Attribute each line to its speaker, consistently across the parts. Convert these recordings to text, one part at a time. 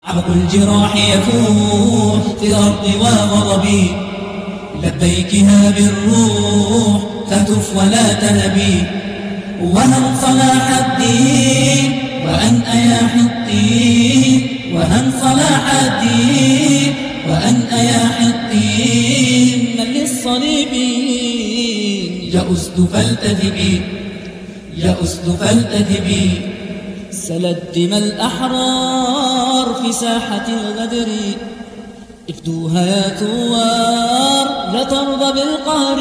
Speaker 1: عرق الجراح يفوح في الأرض وغضبي، لبيكها بالروح فتف ولا تنبي. وهن صلاح الدين وأن أياح الدين، وهن صلاح الدين وأن أياح الدين. من للصليبين يئست فالتذبي، يئست فالتذبي. سلت دماء الأحرار في ساحة الغدر، افدوها يا ثوار لا ترضى بالقهر.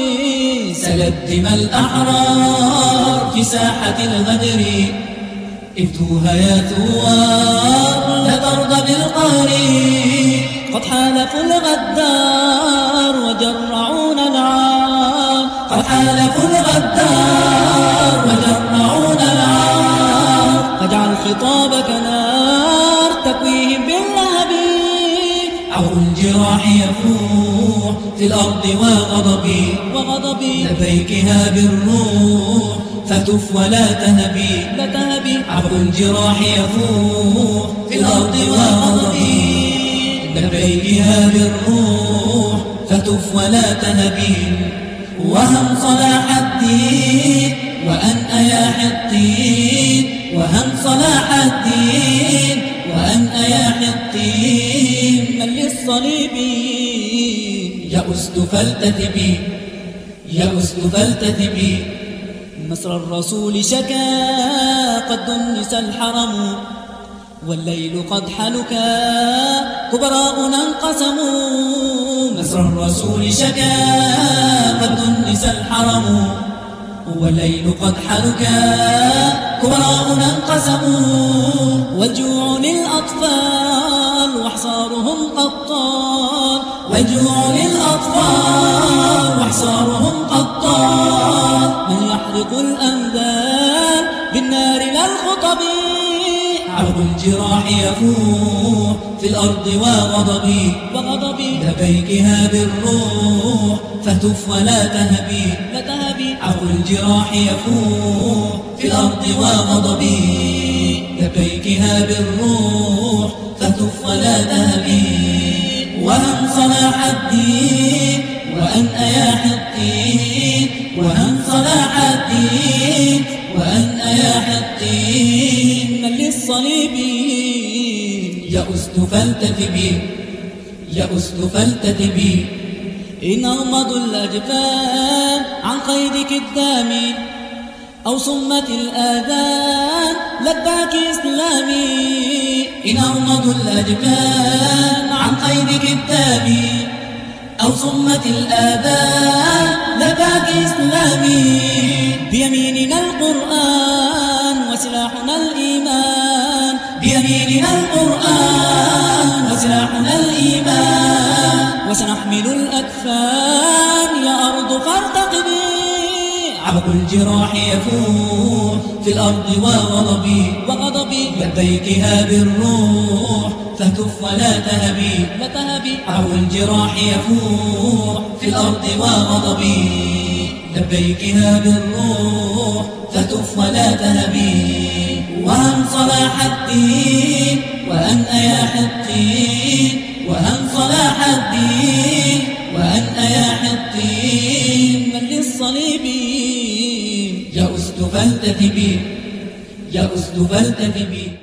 Speaker 1: سلت دماء الأحرار في ساحة الغدر، افدوها يا ثوار لا ترضى بالقهر. قد حالفوا الغدار وجرعونا العار، قد حالفوا الغدار وجرعونا العار. فاجعل خطابك نار تكويهم باللهب. عرق الجراح يفوح في الأرض وغضبي، لبيكها بالروح فتف ولا تهبي. عرق الجراح يفوح في الأرض وغضبي، لبيكها بالروح فتف ولا تهبي. وهم صلاح الدين وأن أياح الدين، وهم صلاح الدين وأن أياح الدين. من للصليبين يئست فالتذبي، يئست فالتذبي. مصر الرسول شكا قد دنس الحرم، والليل قد حلكا كبراؤنا انقسموا. مصر الرسول شكا قد دنس الحرم، والليل قد حلكا كبراؤنا انقسموا. والجوع للأطفال وحصارهم قطار، والجوع للأطفال وحصارهم قطار. من يحرق الأنذار بالنار لا الخطب. عرق الجراح يفوح في الأرض وغضبي، لبيكها بالروح فتف ولا تهبي. عرق الجراح يفوح في الأرض وغضبي، لبيكها بالروح فتف ولا تهبي. وهم صلاح الدين وأن أياح الدين، وهم صلاح الدين وأن أياح الدين. من للصليبين يئست فالتذبي، يئست فالتذبي. إن أغمضوا الأجفان عن قيد كدامي، أو صمت الآذان لباك إسلامي. إن أغمضوا الأجفان عن قيد كدامي، أو صمت الآذان لباك إسلامي. بيميننا القرآن وسلاحنا الإيمان، بيميننا القرآن وسلاحنا الإيمان. وسنحمل الأكفان يا أرض فارتقبي. عرق الجراح يفوح في الأرض وغضبي، لبيكها بالروح فتف ولا تهبي. عرق الجراح يفوح في الأرض وغضبي، لبيكها بالروح فتف ولا تهبي. وهم صلاح الدين وأن أياح الدين، وهم صلاح الدين وأن أياح الدين. من للصليبين يئست فالتذبي، يئست فالتذبي.